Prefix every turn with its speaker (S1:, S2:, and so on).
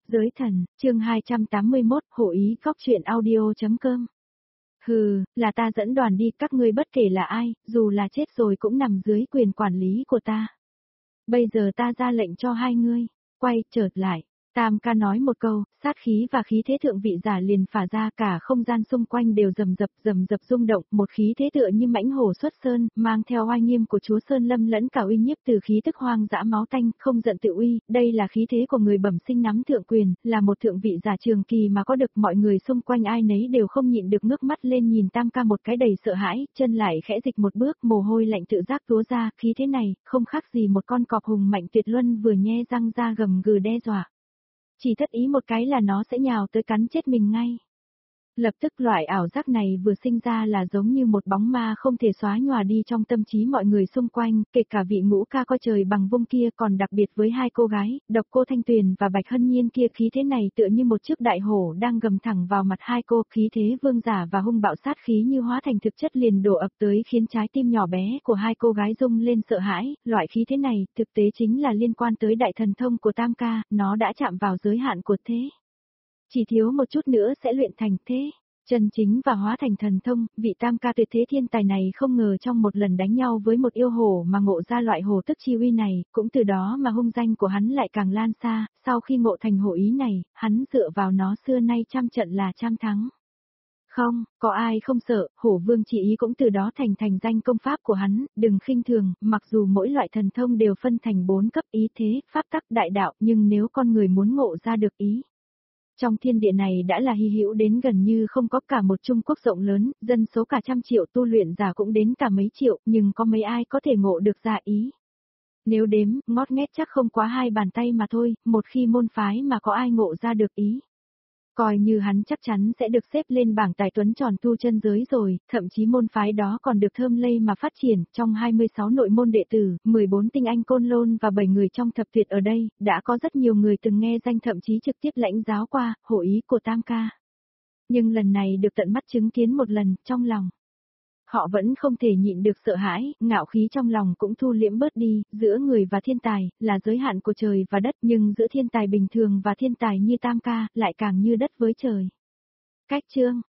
S1: Giới thần, chương 281, hộ ý góc chuyện audio.com. Hừ, là ta dẫn đoàn đi, các ngươi bất kể là ai, dù là chết rồi cũng nằm dưới quyền quản lý của ta. Bây giờ ta ra lệnh cho hai ngươi, quay trở lại. Tam ca nói một câu, sát khí và khí thế thượng vị giả liền phả ra, cả không gian xung quanh đều rầm rập rung động, một khí thế tựa như mãnh hổ xuất sơn, mang theo oai nghiêm của chúa Sơn Lâm lẫn cả uy nhiếp từ khí tức hoang dã máu tanh, không giận tự uy, đây là khí thế của người bẩm sinh nắm thượng quyền, là một thượng vị giả trường kỳ mà có được, mọi người xung quanh ai nấy đều không nhịn được ngước mắt lên nhìn Tam ca một cái đầy sợ hãi, chân lại khẽ dịch một bước, mồ hôi lạnh tự giác túa ra, khí thế này, không khác gì một con cọp hùng mạnh tuyệt luân vừa nhe răng ra gầm gừ đe dọa. Chỉ thất ý một cái là nó sẽ nhào tới cắn chết mình ngay. Lập tức loại ảo giác này vừa sinh ra là giống như một bóng ma không thể xóa nhòa đi trong tâm trí mọi người xung quanh, kể cả vị ngũ ca coi trời bằng vung kia, còn đặc biệt với hai cô gái, Độc Cô Thanh Tuyền và Bạch Hân Nhiên kia, khí thế này tựa như một chiếc đại hổ đang gầm thẳng vào mặt hai cô, khí thế vương giả và hung bạo sát khí như hóa thành thực chất liền đổ ập tới, khiến trái tim nhỏ bé của hai cô gái rung lên sợ hãi. Loại khí thế này thực tế chính là liên quan tới đại thần thông của Tam ca, nó đã chạm vào giới hạn của thế. Chỉ thiếu một chút nữa sẽ luyện thành thế, chân chính và hóa thành thần thông. Vị Tam ca tuyệt thế thiên tài này không ngờ trong một lần đánh nhau với một yêu hổ mà ngộ ra loại hổ tức chi uy này, cũng từ đó mà hung danh của hắn lại càng lan xa. Sau khi ngộ thành hổ ý này, hắn dựa vào nó xưa nay trăm trận là trăm thắng. Không, có ai không sợ, hổ vương chỉ ý cũng từ đó thành danh công pháp của hắn, đừng khinh thường, mặc dù mỗi loại thần thông đều phân thành 4 cấp ý thế, pháp tắc, đại đạo, nhưng nếu con người muốn ngộ ra được ý. Trong thiên địa này đã là hy hữu đến gần như không có, cả một Trung Quốc rộng lớn, dân số cả trăm triệu, tu luyện giả cũng đến cả mấy triệu, nhưng có mấy ai có thể ngộ được ra ý. Nếu đếm, ngót nghét chắc không quá 2 bàn tay mà thôi, một khi môn phái mà có ai ngộ ra được ý. Coi như hắn chắc chắn sẽ được xếp lên bảng tài tuấn tròn tu chân giới rồi, thậm chí môn phái đó còn được thơm lây mà phát triển. Trong 26 nội môn đệ tử, 14 tinh anh côn lôn và 7 người trong thập tuyệt ở đây, đã có rất nhiều người từng nghe danh, thậm chí trực tiếp lãnh giáo qua, hộ ý của Tam ca. Nhưng lần này được tận mắt chứng kiến một lần, trong lòng họ vẫn không thể nhịn được sợ hãi, ngạo khí trong lòng cũng thu liễm bớt đi. Giữa người và thiên tài, là giới hạn của trời và đất, nhưng giữa thiên tài bình thường và thiên tài như Tam ca, lại càng như đất với trời. Cách chương,